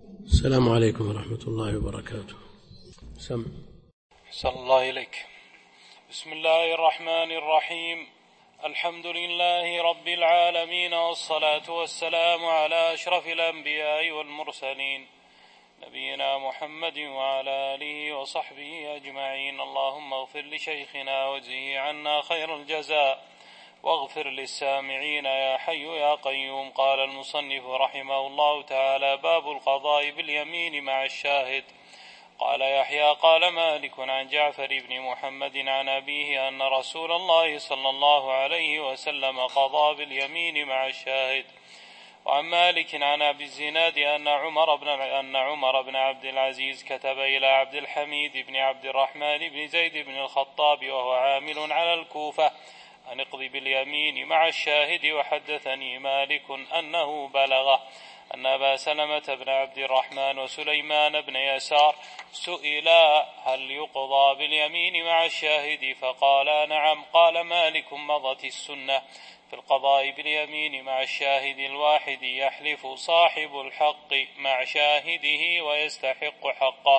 السلام عليكم ورحمة الله وبركاته. صلى الله إليك. بسم الله الرحمن الرحيم. الحمد لله رب العالمين، والصلاة والسلام على أشرف الأنبياء والمرسلين، نبينا محمد وعلى آله وصحبه أجمعين. اللهم اغفر لشيخنا واجزه عنا خير الجزاء، واغفر للسامعين يا حي يا قيوم. قال المصنف رحمه الله تعالى: باب القضاء باليمين مع الشاهد. قال يحيى: قال مالك عن جعفر بن محمد عن أبيه أن رسول الله صلى الله عليه وسلم قضى باليمين مع الشاهد. وعن مالك عن أبي الزناد أن عمر بن عبد العزيز كتب إلى عبد الحميد بن عبد الرحمن بن زيد بن الخطاب وهو عامل على الكوفة أن اقضي باليمين مع الشاهد. وحدثني مالك أنه بلغه أن أبا سلمة بن عبد الرحمن وسليمان بن يسار سئلا: هل يقضى باليمين مع الشاهد؟ فقال: نعم. قال مالك: مضت السنة في القضاء باليمين مع الشاهد الواحد، يحلف صاحب الحق مع شاهده ويستحق حقه،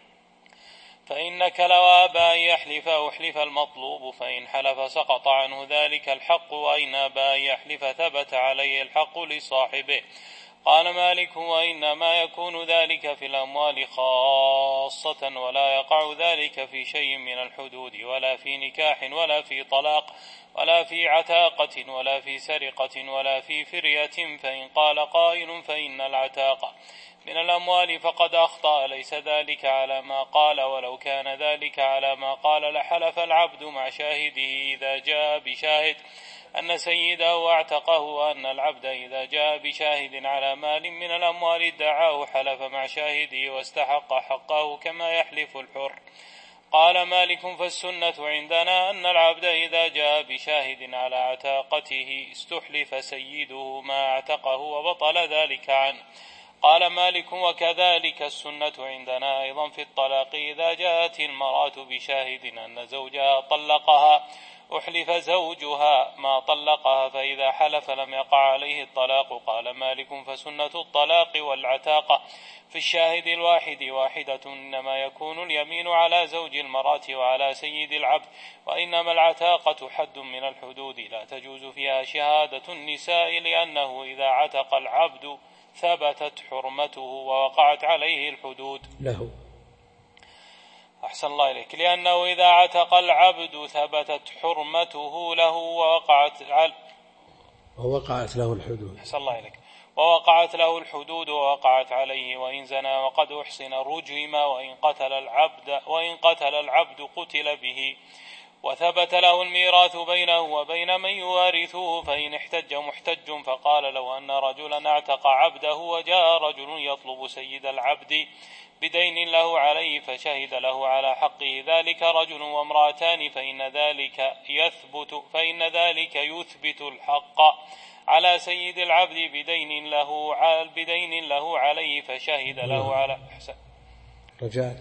فإنك لو أبى أن يحلف أحلف المطلوب، فإن حلف سقط عنه ذلك الحق، وإن أبى أن يحلف ثبت عليه الحق لصاحبه. قال مالك: وإنما يكون ذلك في الأموال خاصة، ولا يقع ذلك في شيء من الحدود، ولا في نكاح، ولا في طلاق، ولا في عتاقة، ولا في سرقة، ولا في فرية. فإن قال قائل: فإن العتاقة من الأموال فقد أخطأ، ليس ذلك على ما قال، ولو كان ذلك على ما قال لحلف العبد مع شاهده إذا جاء بشاهد أن سيده اعتقه، وأن العبد إذا جاء بشاهد على مال من الأموال ادعاه حلف مع شاهده واستحق حقه كما يحلف الحر. قال مالك: فالسنة عندنا أن العبد إذا جاء بشاهد على عتاقته استحلف سيده ما اعتقه وبطل ذلك عنه. قال مالك: وكذلك السنة عندنا أيضا في الطلاق، إذا جاءت المرأة بشاهد أن زوجها طلقها أحلف زوجها ما طلقها، فإذا حلف لم يقع عليه الطلاق. قال مالك: فسنة الطلاق والعتاقة في الشاهد الواحد واحدة، إنما يكون اليمين على زوج المرأة وعلى سيد العبد، وإنما العتاقة حد من الحدود لا تجوز فيها شهادة النساء، لأنه إذا عتق العبد ثبتت حرمته ووقعت عليه الحدود له. أحسن الله إليك. لأنه إذا عتق العبد ثبتت حرمته له ووقعت له الحدود. أحسن الله إليك. ووقعت له الحدود ووقعت عليه، وإن زنى وقد أحصن رجم، وإن قتل العبد قتل به، وثبت له الميراث بينه وبين من يوارثه. فإن احتج محتج فقال: لو أن رجلا اعتق عبده وجاء رجل يطلب سيد العبد بدين له عليه، فشهد له على حقه ذلك رجل وامرأتان، فإن ذلك يثبت الحق على سيد العبد بدين له عليه، فشهد له على رجعت.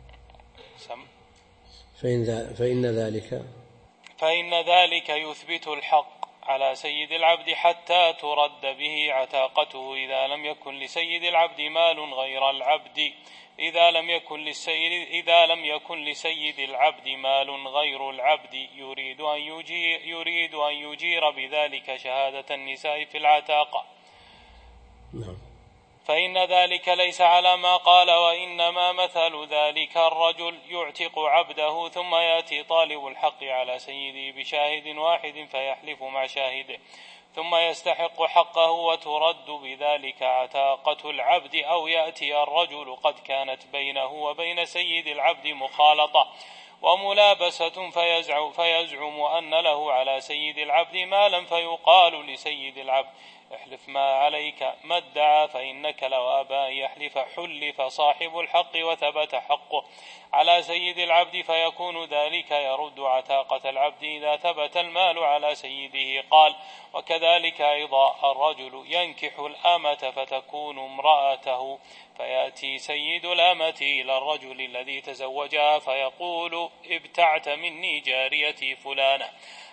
فإن ذلك يثبت الحق على سيد العبد حتى ترد به عتاقته، إذا لم يكن لسيد العبد مال غير العبد. إذا لم يكن لسيد العبد مال غير العبد يريد أن يجير بذلك شهادة النساء في العتاقة، فإن ذلك ليس على ما قال، وإنما مثل ذلك الرجل يعتق عبده ثم يأتي طالب الحق على سيده بشاهد واحد فيحلف مع شاهده ثم يستحق حقه وترد بذلك عتاقة العبد، أو يأتي الرجل قد كانت بينه وبين سيد العبد مخالطة وملابسة فيزعم أن له على سيد العبد مالا، فيقال لسيد العبد: احلف ما عليك ما ادعى، فإنك لو أبى أن يحلف حلف صاحب الحق وثبت حقه على سيد العبد، فيكون ذلك يرد عتاقة العبد إذا ثبت المال على سيده. قال: وكذلك أيضا الرجل ينكح الأمة فتكون امرأته، فيأتي سيد الأمة إلى الرجل الذي تزوجها فيقول: ابتعت مني جاريتي فلانة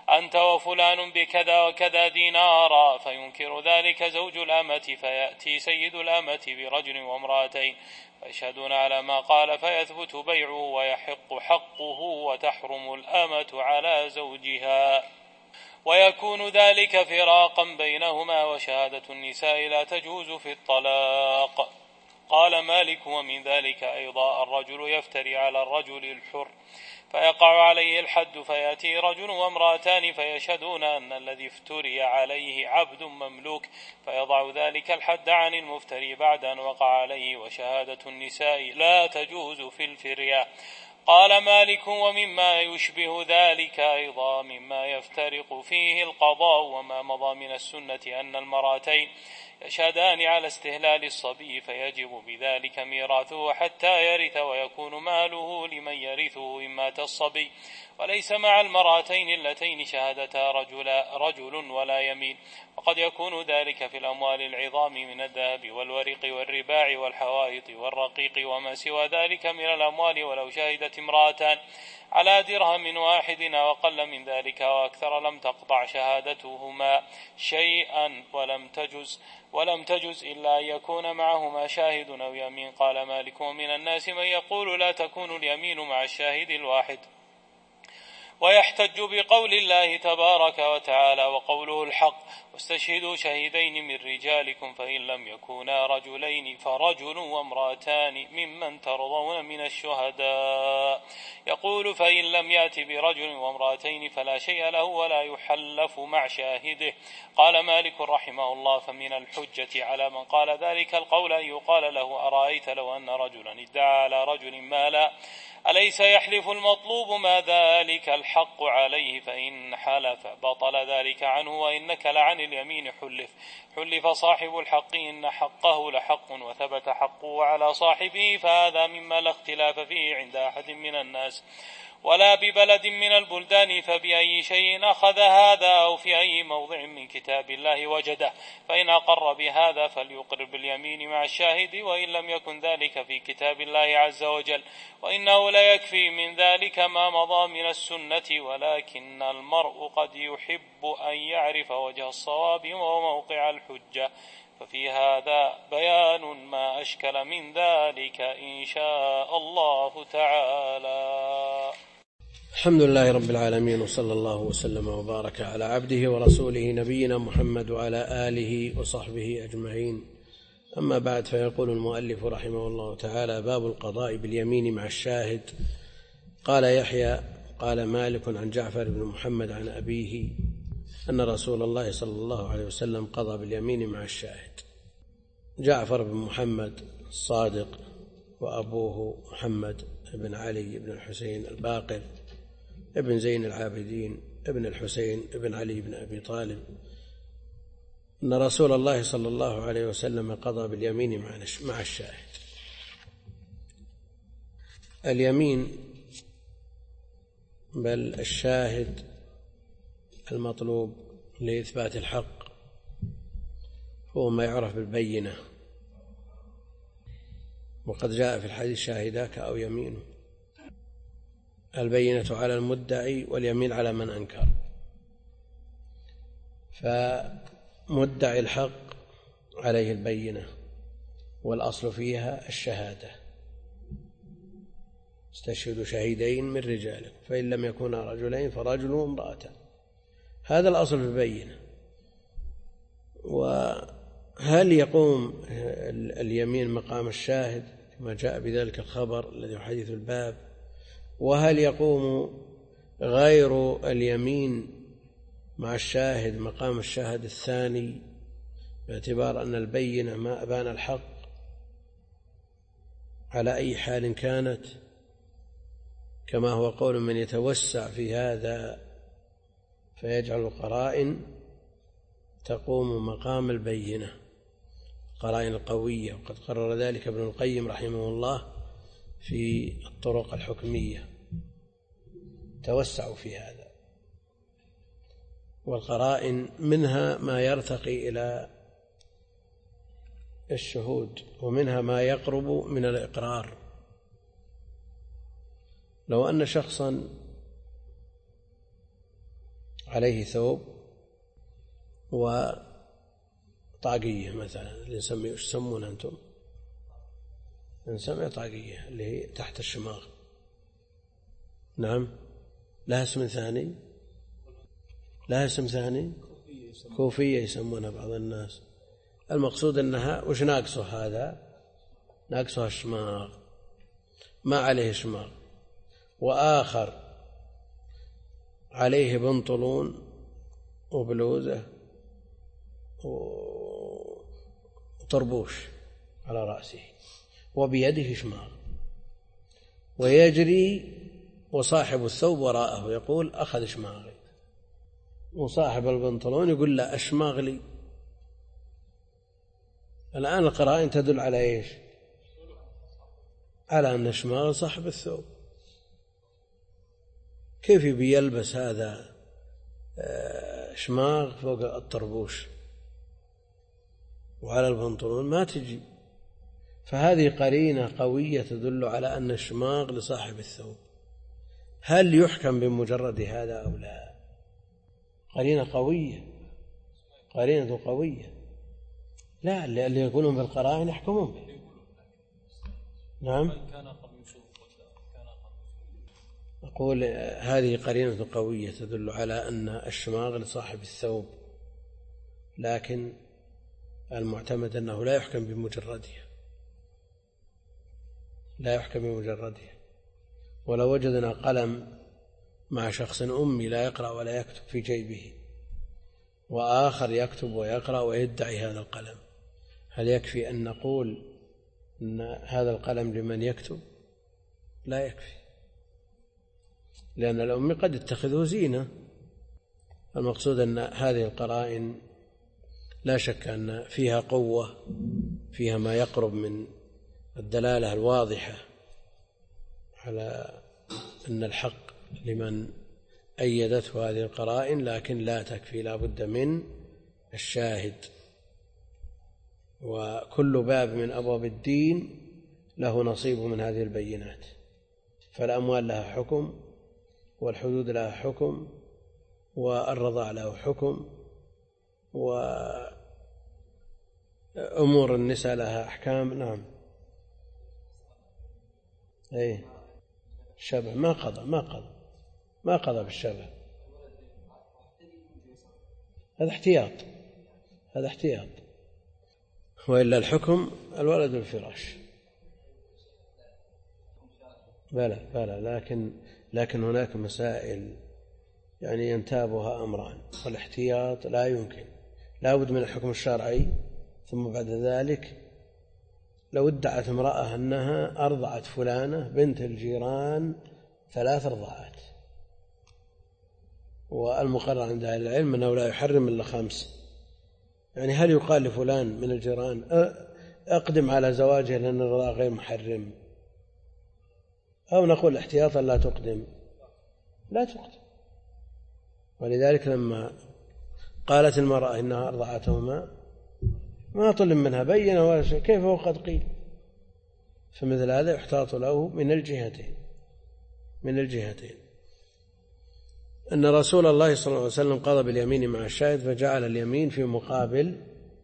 أنت وفلان بكذا وكذا دينارا، فينكر ذلك زوج الأمة، فيأتي سيد الأمة برجل وامرأتين فيشهدون على ما قال، فيثبت بيعه ويحق حقه، وتحرم الأمة على زوجها، ويكون ذلك فراقا بينهما، وشهادة النساء لا تجوز في الطلاق. قال مالك: ومن ذلك أيضا الرجل يفتري على الرجل الحر فيقع عليه الحد، فيأتي رجل وامرأتان فيشهدون أن الذي افتري عليه عبد مملوك، فيضع ذلك الحد عن المفتري بعد أن وقع عليه، وشهادة النساء لا تجوز في الفرية. قال مالك: ومما يشبه ذلك أيضا مما يفترق فيه القضاء وما مضى من السنة أن المرأتين يشهدان على استهلال الصبي، فيجب بذلك ميراثه حتى يرث، ويكون ماله لمن يرثه إن مات الصبي، وليس مع المرأتين اللتين شهدتا رجل ولا يمين. وقد يكون ذلك في الأموال العظام من الذهب والورق والرباع والحوائط والرقيق وما سوى ذلك من الأموال، ولو شهدت امرأتان على درهم واحد أو أقل من ذلك وأكثر لم تقطع شهادتهما شيئا ولم تجز إلا أن يكون معهما شاهد أو يمين. قال مالك: ومن الناس من يقول لا تكون اليمين مع الشاهد الواحد، ويحتج بقول الله تبارك وتعالى وقوله الحق: واستشهدوا شهيدين من رجالكم فإن لم يكونا رجلين فرجل وامرأتان ممن ترضون من الشهداء. يقول: فإن لم يأت برجل وامرأتين فلا شيء له ولا يحلف مع شاهده. قال مالك رحمه الله: فمن الحجة على من قال ذلك القول أن يقال له: أرأيت لو أن رجلا ادعى على رجل مالا أليس يحلف المطلوب ما ذلك الحق عليه؟ فإن حلف بطل ذلك عنه، وإنك لعن اليمين حلف صاحب الحق إن حقه لحق وثبت حقه على صاحبه، فهذا مما لا اختلاف فيه عند أحد من الناس ولا ببلد من البلدان، فبأي شيء أخذ هذا أو في أي موضع من كتاب الله وجده، فإن أقر بهذا فليقر باليمين مع الشاهد، وإن لم يكن ذلك في كتاب الله عز وجل، وإنه لا يكفي من ذلك ما مضى من السنة، ولكن المرء قد يحب أن يعرف وجه الصواب وموقع الحجة، ففي هذا بيان ما أشكل من ذلك إن شاء الله تعالى. الحمد لله رب العالمين، وصلى الله وسلم وبارك على عبده ورسوله نبينا محمد وعلى آله وصحبه أجمعين. أما بعد، فيقول المؤلف رحمه الله تعالى: باب القضاء باليمين مع الشاهد. قال يحيى: قال مالك عن جعفر بن محمد عن أبيه أن رسول الله صلى الله عليه وسلم قضى باليمين مع الشاهد. جعفر بن محمد الصادق، وأبوه محمد بن علي بن الحسين الباقر ابن زين العابدين ابن الحسين ابن علي بن أبي طالب، أن رسول الله صلى الله عليه وسلم قضى باليمين مع الشاهد. اليمين بل الشاهد المطلوب لإثبات الحق هو ما يعرف بالبينة، وقد جاء في الحديث: شاهداك أو يمينه. البينة على المدعي واليمين على من أنكر. فمدعي الحق عليه البينة، والأصل فيها الشهادة: استشهدوا شهيدين من رجالكم فإن لم يكونا رجلين فرجل وامرأتان. هذا الأصل في البينة. وهل يقوم اليمين مقام الشاهد كما جاء بذلك الخبر الذي يحدث الباب؟ وهل يقوم غير اليمين مع الشاهد مقام الشاهد الثاني، باعتبار أن البينة ما أبان الحق على أي حال كانت، كما هو قول من يتوسع في هذا فيجعل القرائن تقوم مقام البينة، القرائن القوية. وقد قرر ذلك ابن القيم رحمه الله في الطرق الحكمية، توسعوا في هذا. والقرائن منها ما يرتقي إلى الشهود، ومنها ما يقرب من الإقرار. لو أن شخصا عليه ثوب وطاقية مثلا، اللي نسميه وش تسمون أنتم؟ نسميه طاقية اللي هي تحت الشماغ. نعم، لها اسم ثاني، لها اسم ثاني، كوفية يسمونها بعض الناس. المقصود أنها وش ناقصه هذا؟ ناقصها الشماغ، ما عليه شماغ. وآخر عليه بنطلون وبلوزة وطربوش على رأسه وبيده شماغ، ويجري وصاحب الثوب وراءه يقول أخذ شماغي، وصاحب البنطلون يقول لا أشماغ لي. الآن القرائن تدل على إيش؟ على أن شماغ صاحب الثوب. كيف بيلبس هذا شماغ فوق الطربوش وعلى البنطلون؟ ما تجي. فهذه قرينة قوية تدل على أن الشماغ لصاحب الثوب. هل يحكم بمجرد هذا أو لا؟ قرينة قوية، قرينة قوية. لا، اللي يقولون بالقرائن يحكمون به. نعم، أقول هذه قرينة قوية تدل على أن الشماغ لصاحب الثوب، لكن المعتمد أنه لا يحكم بمجردها، لا يحكم بمجردها. ولو وجدنا قلم مع شخص أمي لا يقرأ ولا يكتب في جيبه، وآخر يكتب ويقرأ ويدعي هذا القلم، هل يكفي أن نقول أن هذا القلم لمن يكتب؟ لا يكفي، لأن الأم قد اتخذه زينة. المقصود أن هذه القرائن لا شك أن فيها قوة، فيها ما يقرب من الدلالة الواضحة على أن الحق لمن أيدته هذه القرائن، لكن لا تكفي، لا بد من الشاهد. وكل باب من أبواب الدين له نصيب من هذه البينات. فالأموال لها حكم، والحدود لها حكم، والرضاع له حكم، وأمور النساء لها أحكام. نعم، أي الشبه ما قضى بالشبه، هذا احتياط. وإلا الحكم الولد الفراش. بلى لكن هناك مسائل يعني ينتابها أمران، والاحتياط لا يمكن، لا بد من الحكم الشرعي. ثم بعد ذلك لو ادعت امرأة أنها أرضعت فلانة بنت الجيران 3 رضاعات، والمقرر عند أهل العلم أنه لا يحرم إلا 5، يعني هل يقال لفلان من الجيران أقدم على زواجه لأن الرضاع غير محرم، أو نقول احتياطا لا تقدم؟ ولذلك لما قالت المرأة إنها أرضعتهما ما طلب منها بينة ولا شيء، كيف هو قد قيل؟ فمثل هذا يحتاط له من الجهتين. أن رسول الله صلى الله عليه وسلم قضى باليمين مع الشاهد، فجعل اليمين في مقابل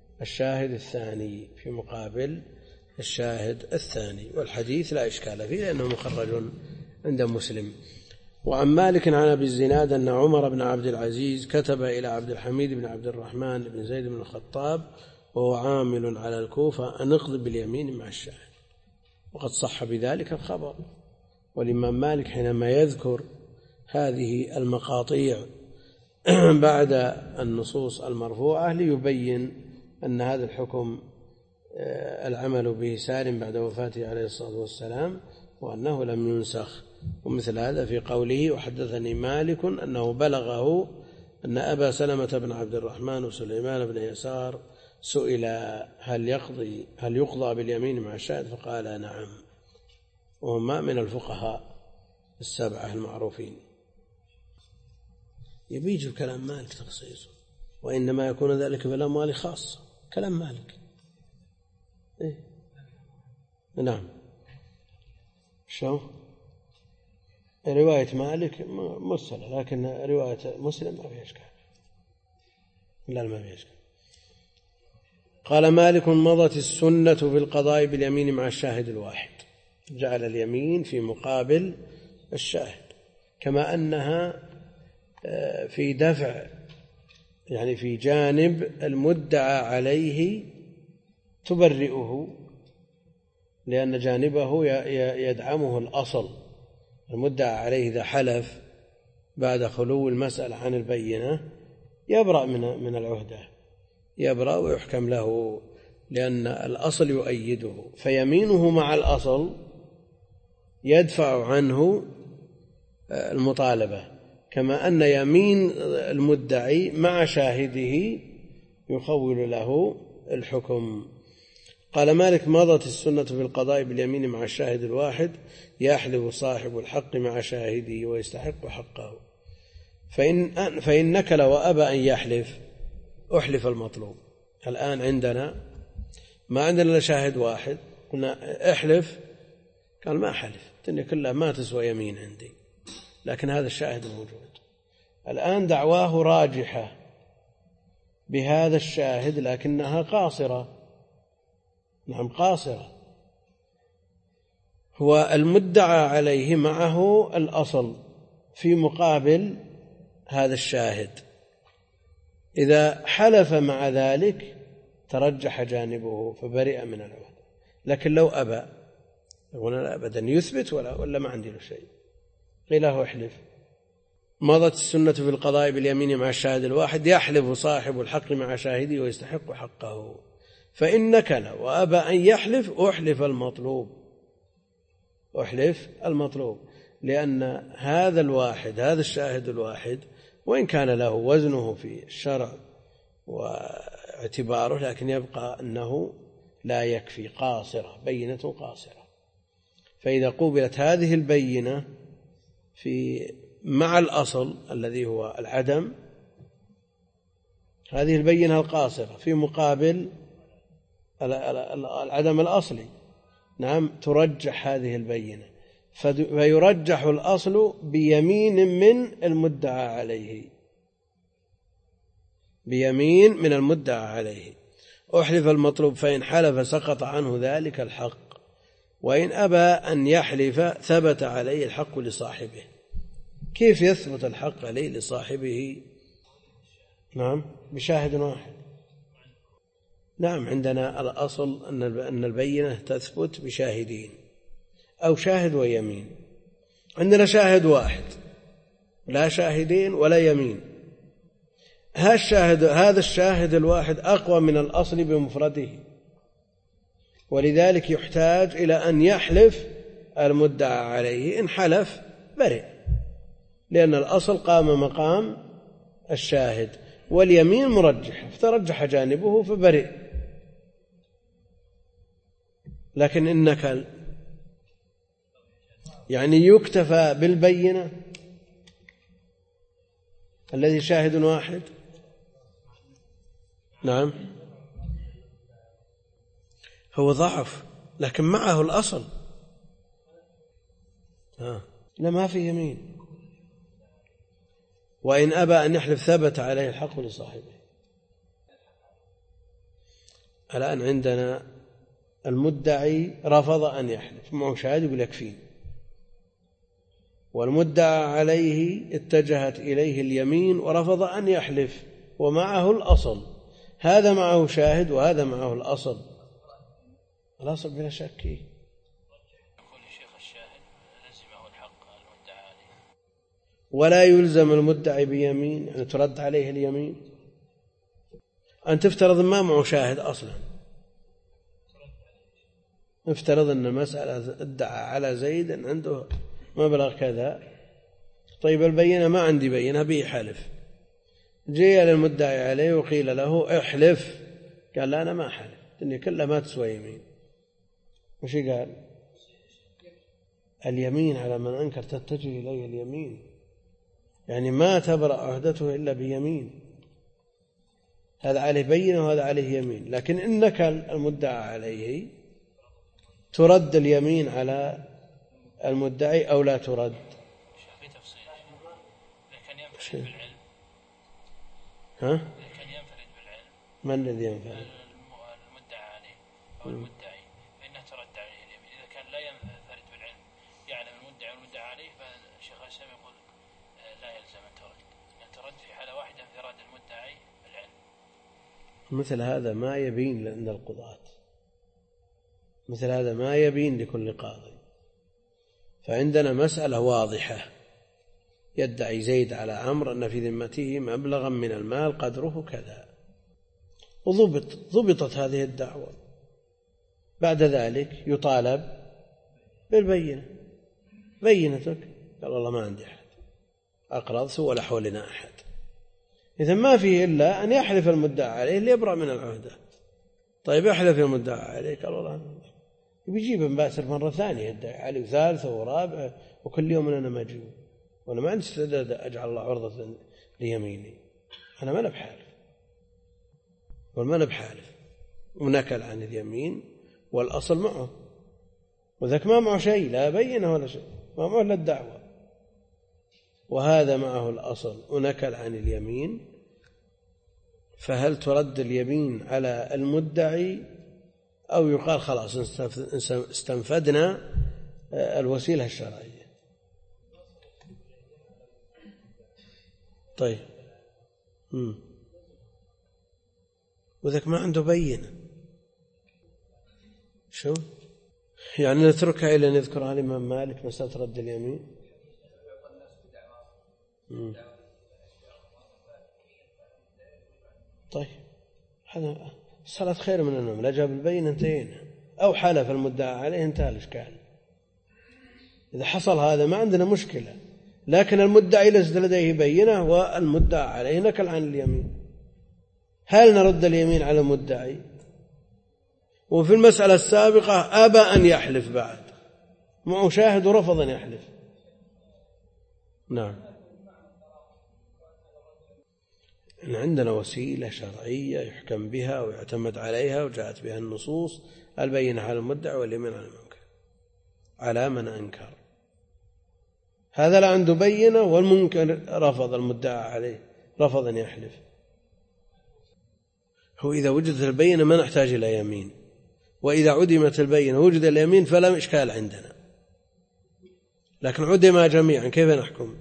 الشاهد الثاني. والحديث لا إشكال فيه لأنه مخرج عند مسلم. وعن مالك عن أبي الزناد أن عمر بن عبد العزيز كتب إلى عبد الحميد بن عبد الرحمن بن زيد بن الخطاب وهو عامل على الكوفة أن اقض باليمين مع الشاهد، وقد صح بذلك الخبر. والإمام مالك حينما يذكر هذه المقاطيع بعد النصوص المرفوعة ليبين أن هذا الحكم العمل به سار بعد وفاته عليه الصلاة والسلام، وأنه لم ينسخ. ومثل هذا في قوله وحدثني مالك أنه بلغه أن أبا سلمة بن عبد الرحمن وسليمان بن يسار سئل هل يقضى باليمين مع الشاهد فقال نعم، وهما من الفقهاء 7 المعروفين. يبيج كلام مالك تخصيصه، وإنما يكون ذلك في الأموال خاصة، كلام مالك. نعم، شو رواية مالك مرسلة، لكن رواية مسلم ما فيها إشكال. لا ما فيها إشكال. قال مالك مضت السنة في القضاء باليمين مع الشاهد الواحد، جعل اليمين في مقابل الشاهد، كما أنها في دفع، يعني في جانب المدعى عليه تبرئه، لأن جانبه يدعمه الأصل. المدعى عليه إذا حلف بعد خلو المسألة عن البينة يبرأ من العهدة، يبرأ ويحكم له، لأن الأصل يؤيده، فيمينه مع الأصل يدفع عنه المطالبة، كما أن يمين المدعي مع شاهده يخول له الحكم. قال مالك مضت السنة في القضاء باليمين مع الشاهد الواحد، يحلف صاحب الحق مع شاهده ويستحق حقه، فإن نكل وأبى أن يحلف أحلف المطلوب. الآن عندنا ما عندنا إلا شاهد واحد، قلنا احلف، قال ما حلف، الدنيا كلها ما تسوى يمين عندي، لكن هذا الشاهد موجود. الآن دعواه راجحة بهذا الشاهد، لكنها قاصرة. نعم قاصرة. هو المدعى عليه معه الأصل في مقابل هذا الشاهد، إذا حلف مع ذلك ترجح جانبه فبرئ من العهدة. لكن لو أبى، يقول لا أبدا يثبت ولا ما عندي له شيء، قيل له احلف. مضت السنة في القضاء باليمين مع الشاهد الواحد، يحلف صاحب الحق مع شاهده ويستحق حقه، فإن نكل وأبى أن يحلف أحلف المطلوب، لأن هذا الواحد، هذا الشاهد الواحد، وإن كان له وزنه في الشرع واعتباره، لكن يبقى أنه لا يكفي، قاصرة، بينة قاصرة. فإذا قوبلت هذه البينة مع الأصل الذي هو العدم، هذه البينة القاصرة في مقابل العدم الأصلي، نعم ترجح هذه البينة، فيرجح الأصل بيمين من المدعى عليه، بيمين من المدعى عليه. أحلف المطلوب، فإن حلف سقط عنه ذلك الحق، وإن أبى أن يحلف ثبت عليه الحق لصاحبه. كيف يثبت الحق عليه لصاحبه؟ نعم بشاهد واحد. نعم عندنا الأصل أن البينة تثبت بشاهدين أو شاهد ويمين. عندنا شاهد واحد، لا شاهدين ولا يمين. هذا الشاهد الواحد أقوى من الأصل بمفرده، ولذلك يحتاج إلى أن يحلف المدعى عليه، إن حلف برئ، لأن الأصل قام مقام الشاهد، واليمين مرجح، فترجح جانبه فبرئ. لكن إنك يعني يكتفى بالبينة الذي شاهد واحد. نعم هو ضعف، لكن معه الأصل. لا ما في يمين. وإن أبى أن يحلف ثبت عليه الحق لصاحبه. الآن عندنا المدعي رفض أن يحلف، معه شاهد يقول يكفيه، والمدعى عليه اتجهت إليه اليمين ورفض أن يحلف ومعه الأصل. هذا معه شاهد وهذا معه الأصل بلا شك. ولا يلزم المدعي بيمين، يعني ترد عليه اليمين. أن تفترض ما معه شاهد أصلا، افترض أن مسألة ادعى على زيد أن عنده مبلغ كذا، طيب البينة ما عندي بينة به حلف، جاء للمدعي عليه وقيل له احلف، قال لا أنا ما حلف، الدنيا كلها ما تسوى يمين. وش قال؟ اليمين على من أنكر تتجه إليه اليمين، يعني ما تبرأ عهدته إلا بيمين، هذا عليه بينة وهذا عليه يمين. لكن إنك المدعى عليه ترد اليمين على المدعي أو لا ترد؟ بالعلم. ها؟ كان ينفرد بالعلم. من الذي ينفرد؟ المدعى عليه أو المدعي، فإنه ترد عليه اليمين. إذا كان لا ينفرد بالعلم يعلم المدعي والمدعى عليه، فالشيخ الإسلام يقول لا يلزم أن ترد في حالة واحدة انفراد المدعي بالعلم. مثل هذا ما يبين لأن القضاة، مثل هذا ما يبين لكل قاضي. فعندنا مسألة واضحة، يدعي زيد على عمرو أن في ذمته مبلغا من المال قدره كذا، وضبطت هذه الدعوة. بعد ذلك يطالب بالبينة، بينتك. قال والله ما عندي أحد أقرضت ولا حولنا أحد. إذن ما فيه إلا أن يحلف المدعى عليه ليبرأ من العهدة. طيب يحلف المدعى عليه، قال والله بيجيب مباشر مرة ثانية يدعي عليه، وثالثة ورابعة، وكل يوم أنا ما أجيبه، وأنا ما عندي استعداد أجعل الله عرضة ليميني، أنا ما بحالف، وما بحالف، ونكل عن اليمين والأصل معه، وذاك ما معه شيء، لا بينه ولا شيء، ما معه إلا الدعوة، وهذا معه الأصل ونكل عن اليمين. فهل ترد اليمين على المدعي أو يقال خلاص استنفدنا الوسيلة الشرعية؟ طيب وذاك ما عنده بينة، شو يعني نتركها إلى نذكرها الإمام مالك مسألة رد اليمين؟ طيب هذا صلاة خير من النوم، لا جاب البينة انتهينا، أو حلف المدعى عليه انتهى الإشكال. إذا حصل هذا ما عندنا مشكلة، لكن المدعي ليس لديه بينة والمدعى عليه نكل عن اليمين، هل نرد اليمين على المدعي؟ وفي المسألة السابقة أبى أن يحلف، بعد معه شاهد ورفض أن يحلف. نعم، عندنا وسيلة شرعية يحكم بها ويعتمد عليها وجاءت بها النصوص، البينة على المدعي واليمين على المنكر على من أنكر. هذا لا عنده بينة والمنكر رفض، المدعى عليه رفض أن يحلف. هو إذا وجدت البينة ما نحتاج إلى يمين، وإذا عدمت البينة وجد اليمين فلا إشكال عندنا، لكن عدم جميعا كيف نحكم؟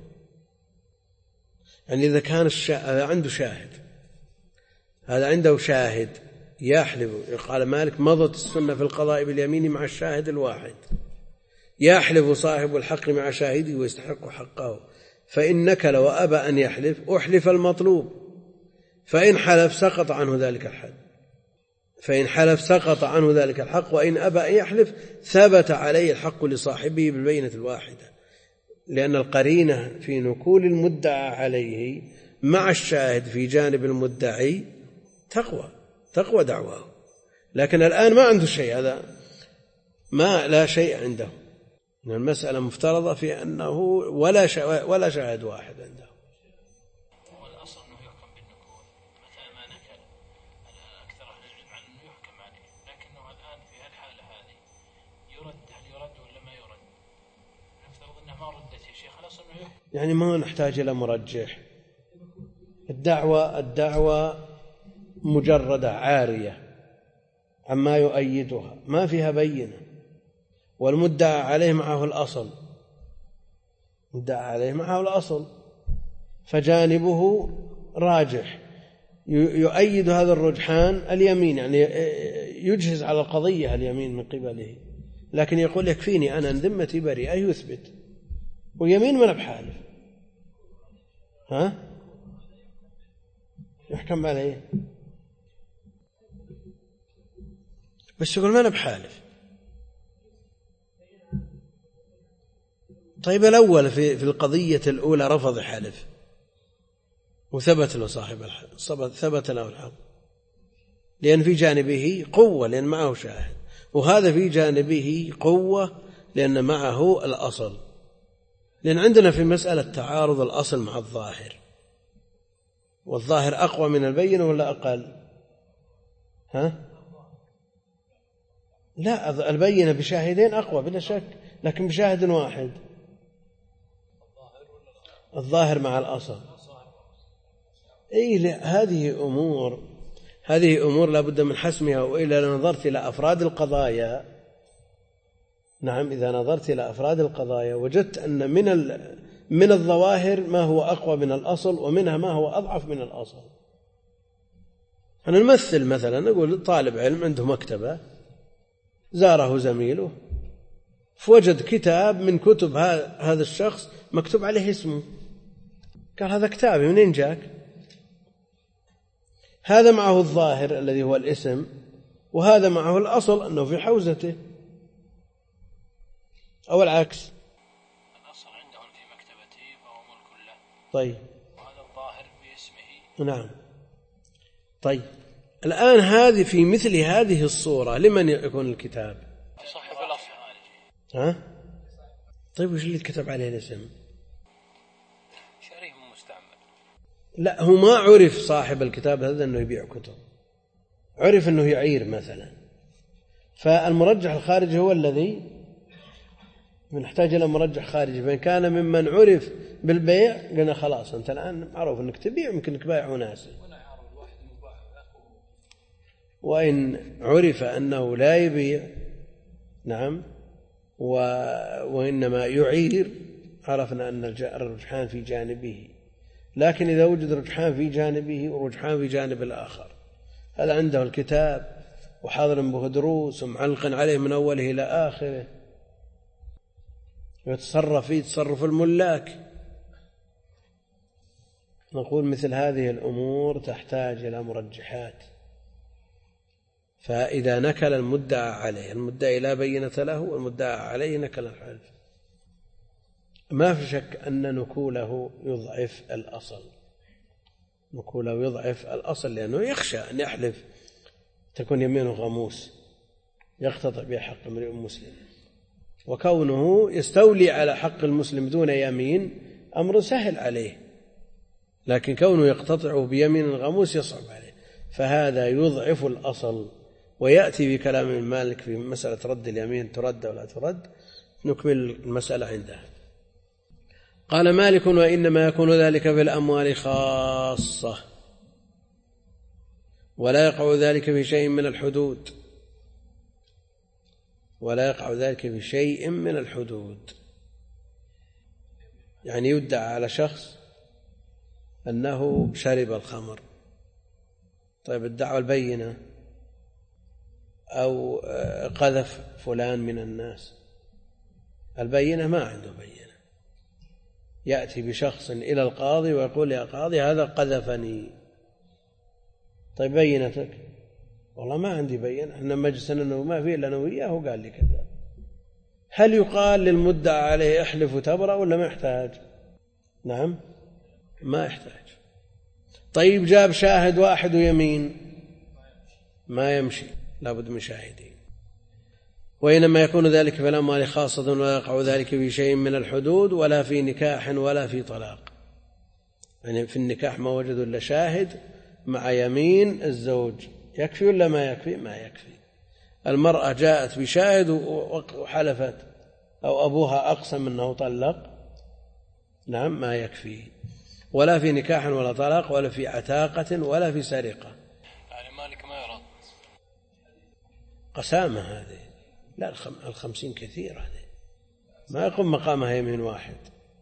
يعني إذا كان عنده شاهد، هذا عنده شاهد يحلف، قال مالك مضت السنة في القضاء باليمين مع الشاهد الواحد، يحلف صاحب الحق مع شاهده ويستحق حقه، فإن نكل وأبى أن يحلف أحلف المطلوب، فإن حلف سقط عنه ذلك الحد، فإن حلف سقط عنه ذلك الحق، وإن أبى أن يحلف ثبت عليه الحق لصاحبه بالبينة الواحدة، لأن القرينة في نكول المدعى عليه مع الشاهد في جانب المدعي تقوى دعواه. لكن الآن ما عنده شيء، هذا ما لا شيء عنده، المسألة مفترضة في أنه ولا شاهد واحد عنده. والأصل أنه يحكم بالنكول، متى ما نكل أكثر أهل العلم عن أنه يحكم عليه، لكنه الآن في الحالة هذه هل يرد ولا ما يرد؟ نفترض أنه ما ردت يا شيخ، الأصل أنه يحكم. يعني ما نحتاج إلى مرجح، الدعوة مجردة عارية عما يؤيدها، ما فيها بينة، والمدعى عليه معه الأصل، مدعى عليه معه الأصل، فجانبه راجح يؤيد هذا الرجحان اليمين، يعني يجهز على القضية اليمين من قبله، لكن يقول يكفيني أنا أن ذمتي بريئة يثبت، ويمين من بحالف، يحكم عليه بس يقول ما أنا بحالف. طيب الأول في القضية الأولى رفض حلف وثبت له صاحب الحق، ثبت له الحق، لأن في جانبه قوة لأن معه شاهد، وهذا في جانبه قوة لأن معه الأصل، لأن عندنا في مسألة تعارض الأصل مع الظاهر، والظاهر أقوى من البينة ولا أقل؟ لا، البينة بشاهدين أقوى بلا شك، لكن بشاهد واحد الظاهر مع الأصل. هذه أمور لا بد من حسمها. وإلا نظرت إلى أفراد القضايا، نعم، إذا نظرت إلى أفراد القضايا وجدت أن من الظواهر ما هو أقوى من الأصل، ومنها ما هو أضعف من الأصل. أنا نمثل مثلا، نقول طالب علم عنده مكتبة، زاره زميله فوجد كتاب من كتب هذا الشخص مكتوب عليه اسمه، قال هذا كتابي، منين جاك؟ هذا معه الظاهر الذي هو الاسم، وهذا معه الأصل أنه في حوزته، أو العكس. الأصل عندهم في مكتبته فهو ملك له. طيب، وهذا الظاهر باسمه. نعم. طيب، الآن هذه في مثل هذه الصورة لمن يكون الكتاب؟ صاحب الأصل. ها؟ طيب، وش اللي كتب عليه الاسم؟ شريف مستعمل. لا، هو ما عرف صاحب الكتاب هذا أنه يبيع كتب، عرف أنه يعير مثلا. فالمرجح الخارجي هو الذي نحتاج إلى مرجح خارجي. فإن كان ممن عرف بالبيع قلنا خلاص أنت الآن معروف أنك تبيع، يمكن أنك بايع وناسي. وإن عرف أنه لا يبيع، نعم، وإنما يعير، عرفنا أن الرجحان في جانبه. لكن إذا وجد رجحان في جانبه ورجحان في جانب الآخر، هذا عنده الكتاب وحاضر به دروس ومعلق عليه من أوله إلى آخره، يتصرف فيه تصرف الملاك، نقول مثل هذه الأمور تحتاج إلى مرجحات. فإذا نكل المدعى عليه، المدعي لا بينة له والمدعى عليه نكل الحلف، ما في شك أن نكوله يضعف الأصل، لأنه يخشى أن يحلف تكون يمينه غموس يقتطع بها حق امرئ مسلم، وكونه يستولي على حق المسلم دون يمين أمر سهل عليه، لكن كونه يقتطعه بيمين غموس يصعب عليه، فهذا يضعف الأصل. ويأتي بكلام مالك في مسألة رد اليمين، ترد ولا ترد، نكمل المسألة عندها. قال مالك: وإنما يكون ذلك في الأموال خاصة، ولا يقع ذلك في شيء من الحدود، يعني يدعى على شخص أنه شرب الخمر، طيب الدعوة البينة، أو قذف فلان من الناس، البينة ما عنده بينة، يأتي بشخص إلى القاضي ويقول: يا قاضي هذا قذفني، طيب بينتك؟ والله ما عندي بينة، احنا مجلسنا أنه ما فيه إلا أنا وياه قال لي كذا. هل يقال للمدعى عليه احلف وتبرأ ولا ما يحتاج؟ نعم، ما يحتاج. طيب جاب شاهد واحد ويمين، ما يمشي، لابد من شاهدين. وإنما يكون ذلك في الأموال خاصة، ولا يقع ذلك في شيء من الحدود، ولا في نكاح ولا في طلاق. يعني في النكاح ما وجدوا إلا شاهد مع يمين الزوج، يكفي ولا ما يكفي؟ ما يكفي. المرأة جاءت بشاهد وحلفت، أو أبوها أقسم أنه طلق، نعم، ما يكفي. ولا في نكاح ولا طلاق، ولا في عتاقة، ولا في سرقة. يعني مالك ما يرد قسامة هذه، لا 50 كثير، هذه ما يقوم مقامها يمين واحد.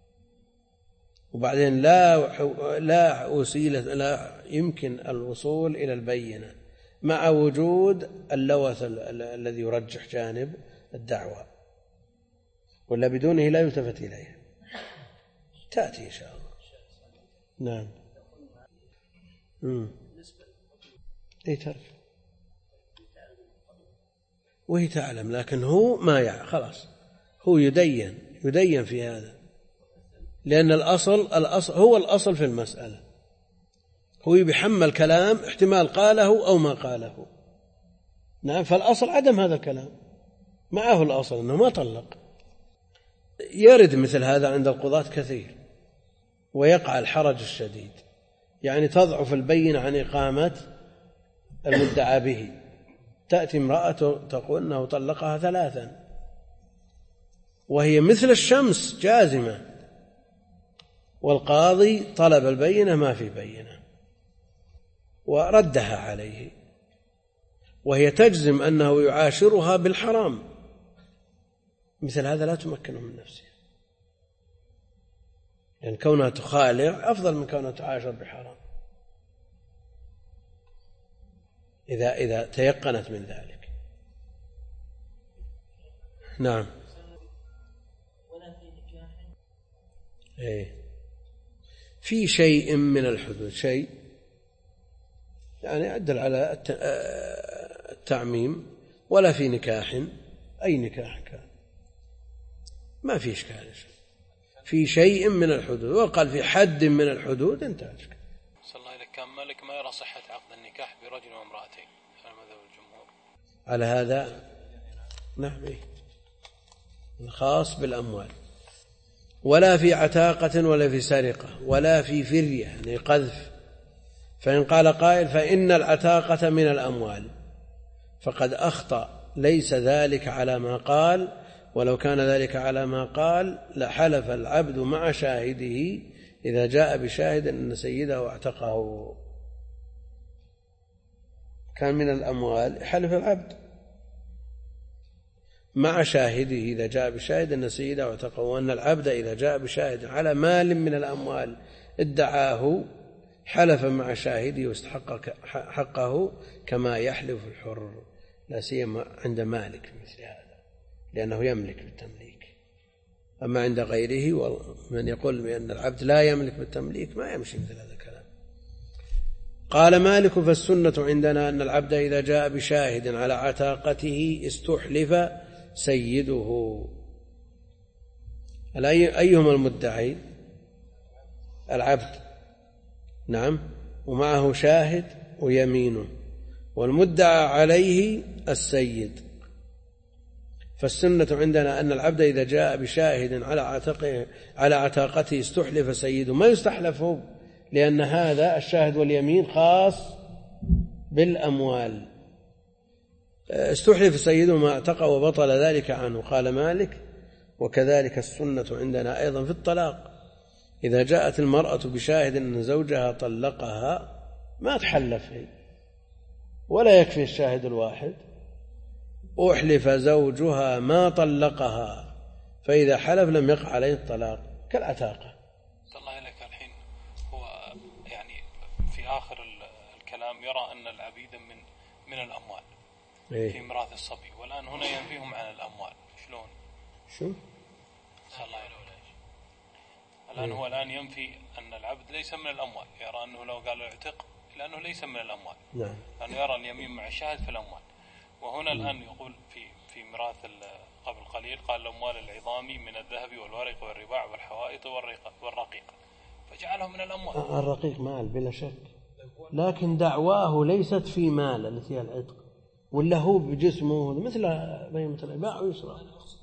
وبعدين لا وسيلة، لا يمكن الوصول إلى البينة مع وجود اللوث الذي يرجح جانب الدعوة، ولا بدونه لا يلتفت إليه. تأتي إن شاء الله. نعم. إيه ترك، وهي تعلم، لكن هو ما يعلم، خلاص هو يدين في هذا، لأن الأصل هو الأصل في المسألة، هو يحمل كلام احتمال قاله أو ما قاله. نعم، فالأصل عدم هذا الكلام، معه الأصل أنه ما طلق. يرد مثل هذا عند القضاة كثير، ويقع الحرج الشديد، يعني تضعف البينة عن إقامة المدعى به. تأتي امرأة تقول أنه طلقها 3، وهي مثل الشمس جازمة، والقاضي طلب البينة ما في بينة، وردها عليه، وهي تجزم أنه يعاشرها بالحرام، مثل هذا لا تمكنه من نفسه، يعني كونها تخالع أفضل من كونها تعاشر بحرام إذا تيقنت من ذلك. نعم. في شيء من الحدود، شيء يعني يدل على التعميم، ولا في نكاح، أي نكاح كان ما في إشكال، في شيء من الحدود، وقال في حد من الحدود انتهى. صلى الله عليه كان مالك ما يرى صحة عقد النكاح برجل وامرأتين على مذهب الجمهور على هذا. نعم، الخاص بالأموال، ولا في عتاقة ولا في سرقة ولا في فرية يعني قذف. فإن قال قائل فإن العتاقة من الأموال فقد أخطأ، ليس ذلك على ما قال، ولو كان ذلك على ما قال لحلف العبد مع شاهده إذا جاء بشاهد أن سيده اعتقه. كان من الأموال حلف العبد مع شاهده إذا جاء بشاهد أن سيده اعتقه، وأن العبد إذا جاء بشاهد على مال من الأموال ادعاه حلف مع شاهده واستحق حقه كما يحلف الحر، لا سيما عند مالك مثل هذا لأنه يملك بالتمليك. أما عند غيره من يقول بأن العبد لا يملك بالتمليك ما يمشي مثل هذا الكلام. قال مالك فالسنة عندنا أن العبد إذا جاء بشاهد على عتاقته استحلف سيده. أيهما المدعي؟ العبد، نعم، ومعه شاهد ويمينه، والمدعى عليه السيد. فالسنة عندنا أن العبد إذا جاء بشاهد على عتاقته استحلف سيده، ما يستحلفه لأن هذا الشاهد واليمين خاص بالأموال. استحلف سيده ما اعتقى وبطل ذلك عنه. قال مالك وكذلك السنة عندنا أيضا في الطلاق، إذا جاءت المرأة بشاهد أن زوجها طلقها ما تحلف هي، ولا يكفي الشاهد الواحد، أحلف زوجها ما طلقها، فإذا حلف لم يقع عليه الطلاق كالعتاقة. صلى الله عليك. الحين هو يعني في آخر الكلام يرى أن العبيد من الأموال في ميراث الصبي، والآن هنا ينفيهم عن الأموال. شلون؟ شو؟ صلى الله عليه وسلم. الآن هو الآن ينفي أن العبد ليس من الأموال، يرى أنه لو قال اعتق لأنه ليس من الأموال، نعم، لأنه يرى اليمين مع الشاهد في الأموال. وهنا الآن يقول في ميراث قبل قليل قال الأموال العظام من الذهب والورق والرباع والحوائط والرقيق، فجعله من الأموال. الرقيق مال بلا شك، لكن دعواه ليست في مال التي هي العتق، ولا هو بجسمه مثل بهيمة الإباع ويسرى،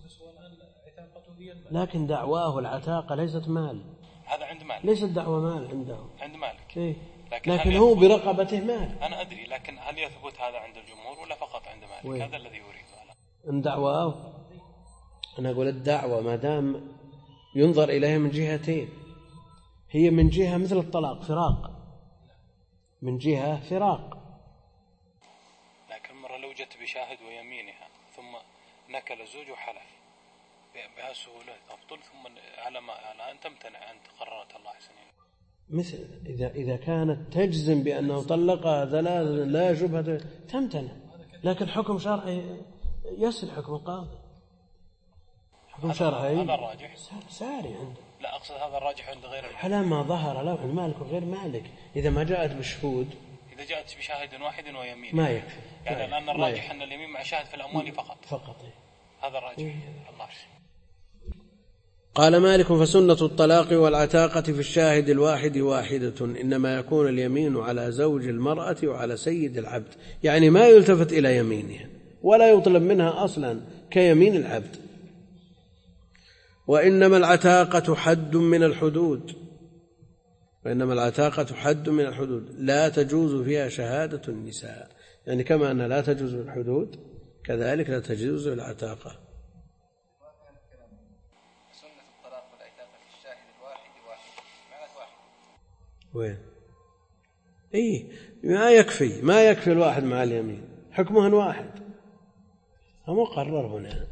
لكن دعواه العتاقة ليست مال. هذا عند مالك، ليست دعوة مال عنده عند مالك. إيه؟ لكن هو برقبته مال. أنا أدري، لكن هل يثبت هذا عند الجمهور ولا فقط عند مالك؟ هذا الذي أريده أنا. إن دعواه، أنا أقول الدعوة ما دام ينظر إليها من جهتين، هي من جهة مثل الطلاق فراق، من جهة فراق، لكن مرة لو جت بشاهد ويمينها ثم نكل الزوج وحلف بها سهولة تبطل، ثم على أن تمتنع أن قررت الله سنين. مثل إذا كانت تجزم بأنه طلقها ثلاثة لا شبهة تمتنع، لكن حكم شرعي يسل حكم القاضي، حكم شرعي هذا الراجح ساري عنده. لا أقصد هذا الراجح عند غير المالك. على ما ظهر له عند مالك وغير مالك، إذا ما جاءت بشهود، إذا جاءت بشاهد واحد ويمين ما يكفي، يعني الآن الراجح أن اليمين مع شاهد في الأموال فقط. هذا الراجح. الله. قال مالك فسنة الطلاق والعتاقة في الشاهد الواحد واحدة، إنما يكون اليمين على زوج المرأة وعلى سيد العبد، يعني ما يلتفت إلى يمينها ولا يطلب منها أصلا كيمين العبد. وإنما العتاقة حد من الحدود، لا تجوز فيها شهادة النساء، يعني كما أن لا تجوز الحدود كذلك لا تجوز العتاقة. وين؟ إيه ما يكفي الواحد مع اليمين، حكمه واحد، هو مقرر هنا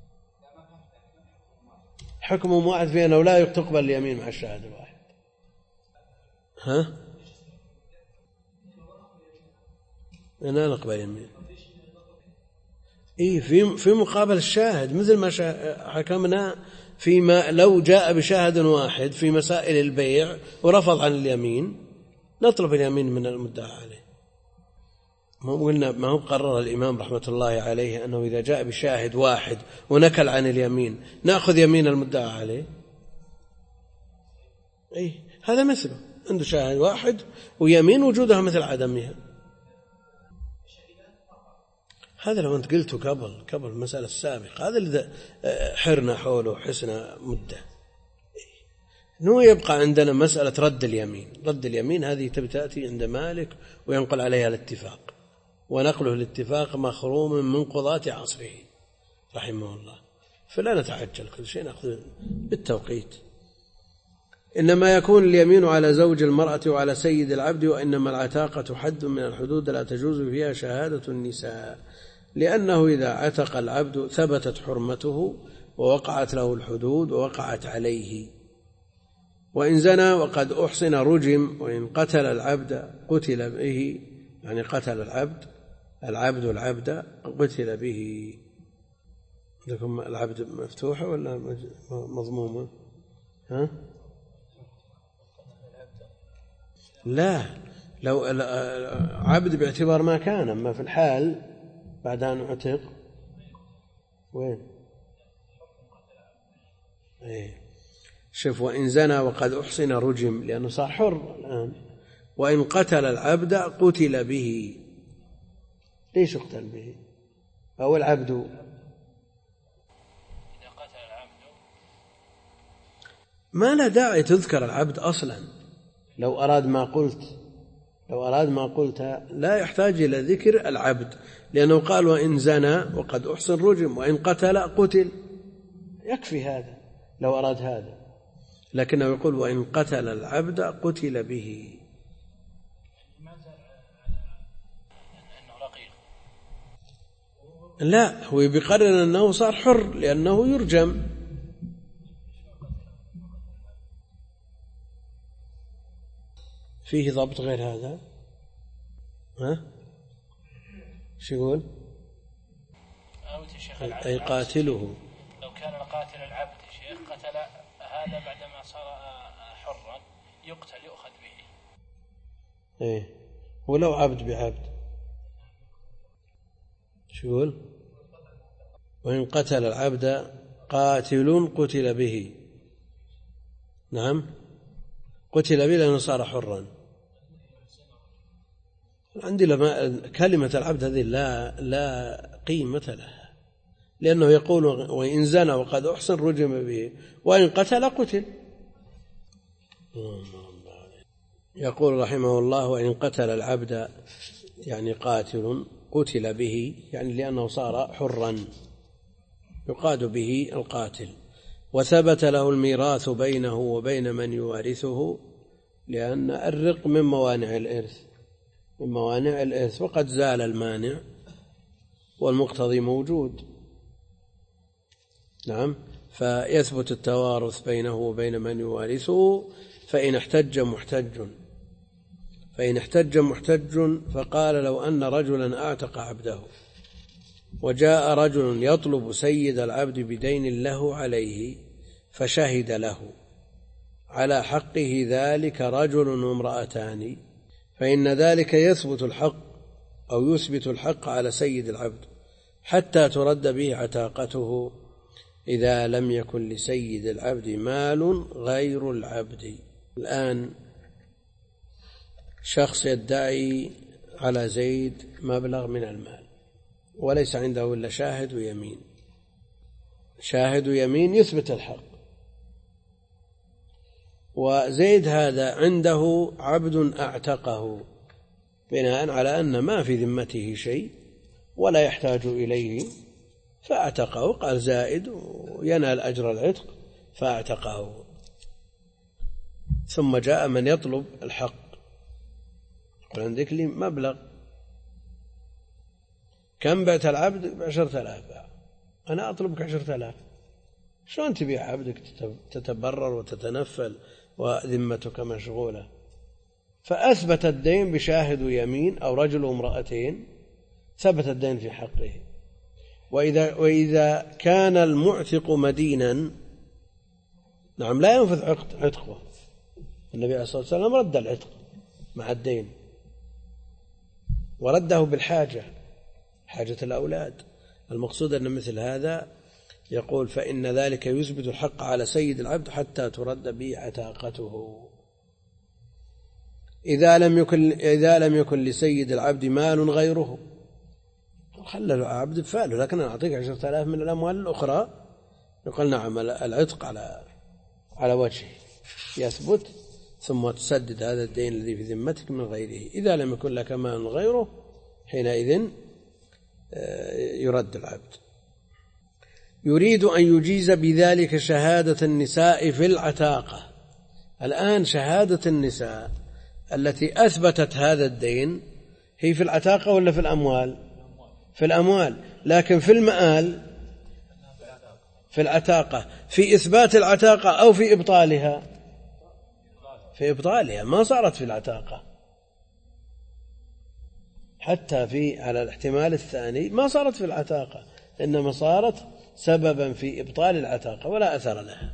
حكمه واحد في أنه لا تقبل اليمين مع الشاهد الواحد. ها؟ أنا نقبل يمين. إيه في مقابل الشاهد، مثل ما حكمنا فيما لو جاء بشاهد واحد في مسائل البيع ورفض عن اليمين نطلب اليمين من المدعى عليه. ما هو قرر الإمام رحمة الله عليه أنه إذا جاء بشاهد واحد ونكل عن اليمين نأخذ يمين المدعى عليه. إيه هذا مثله، عنده شاهد واحد ويمين وجودها مثل عدمها. هذا لو أنت قلته قبل المسألة السابقة، هذا اللي حرنا حوله حسنا مدة. نو يبقى عندنا مسألة رد اليمين هذه تأتي عند مالك وينقل عليها الاتفاق، ونقله الاتفاق مخروم من قضاة عصره رحمه الله، فلا نتعجل، كل شيء نأخذ بالتوقيت. إنما يكون اليمين على زوج المرأة وعلى سيد العبد، وإنما العتاقة حد من الحدود لا تجوز فيها شهادة النساء، لأنه إذا عتق العبد ثبتت حرمته ووقعت له الحدود ووقعت عليه. وإن زنى وقد أحصن رجم، وإن قتل العبد قتل به، يعني قتل العبد قتل به. لكم العبد مفتوحة ولا مضمومة؟ ها؟ لا، لو عبد باعتبار ما كان، أما في الحال بعد أن اعتق وين؟ إيه شوف، وإن زنى وقد أحصن رجم، لأنه صار حر الآن. وإن قتل العبد قتل به. ليش يقتل به؟ أو العبد إذا قتل العبد ما لا داعي تذكر العبد أصلا. لو أراد ما قلت لا يحتاج إلى ذكر العبد، لأنه قال وإن زنى وقد أحصن رجم، وإن قتل قتل، يكفي هذا لو أراد هذا. لكنه يقول وإن قتل العبد قتل به. لا، هو بيقرر أنه صار حر لأنه يرجم. فيه ضبط غير هذا؟ ها؟ شو يقول؟ أي قاتله. لو كان القاتل العبد شيخ قتل هذا بعدما صار حرا يقتل يؤخذ به. إيه ولو عبد بعبد شو يقول؟ وإن قتل العبد قاتل قتل به. نعم قتل به لأنه صار حرا. عندي كلمة العبد هذه لا قيمة لها، لأنه يقول وإن زنى وقد أحصن رجم به، وإن قتل قتل. يقول رحمه الله وإن قتل العبد يعني قاتل قتل به، يعني لأنه صار حرا يقاد به القاتل. وثبت له الميراث بينه وبين من يوارثه، لأن الرق من موانع الإرث وقد زال المانع والمقتضي موجود. نعم، فيثبت التوارث بينه وبين من يوارثه. فإن احتج محتج فقال لو أن رجلا أعتق عبده وجاء رجل يطلب سيد العبد بدين له عليه فشهد له على حقه ذلك رجل وامرأتان، فإن ذلك يثبت الحق على سيد العبد حتى ترد به عتاقته، إذا لم يكن لسيد العبد مال غير العبد. الآن شخص يدعي على زيد مبلغ من المال وليس عنده إلا شاهد ويمين يثبت الحق، وزيد هذا عنده عبد أعتقه بناء على أن ما في ذمته شيء ولا يحتاج إليه، فأعتقه، قال زائد وينال أجر العتق فأعتقه. ثم جاء من يطلب الحق يقول عندك لي مبلغ، كم بعت العبد؟ 10,000. أنا أطلبك 10,000. شلون تبيع عبدك تتبرر وتتنفل وذمتك مشغولة؟ فأثبت الدين بشاهد يمين أو رجل وامرأتين، ثبت الدين في حقه. وإذا كان المعتق مدينا، نعم، لا ينفذ عتقه. النبي عليه الصلاة والسلام رد العتق مع الدين، ورده بالحاجة، حاجة الأولاد. المقصود أن مثل هذا يقول فإن ذلك يثبت الحق على سيد العبد حتى ترد به عتاقته. إذا لم يكن لسيد العبد مال غيره، خلى العبد بفعله، لكن أنا أعطيك 10,000 من الأموال الأخرى، يقول نعم، العتق على وجهه يثبت، ثم تسدد هذا الدين الذي في ذمتك من غيره. إذا لم يكن لك مال غيره، حينئذ يرد العبد. يريد أن يجيز بذلك شهادة النساء في العتاقة. الآن شهادة النساء التي أثبتت هذا الدين هي في العتاقة ولا في الأموال؟ في الأموال، لكن في المآل في العتاقة، في إثبات العتاقة أو في إبطالها؟ في إبطالها، ما صارت في العتاقة. حتى على الاحتمال الثاني ما صارت في العتاقة، إنما صارت سببا في إبطال العتاقة ولا أثر لها.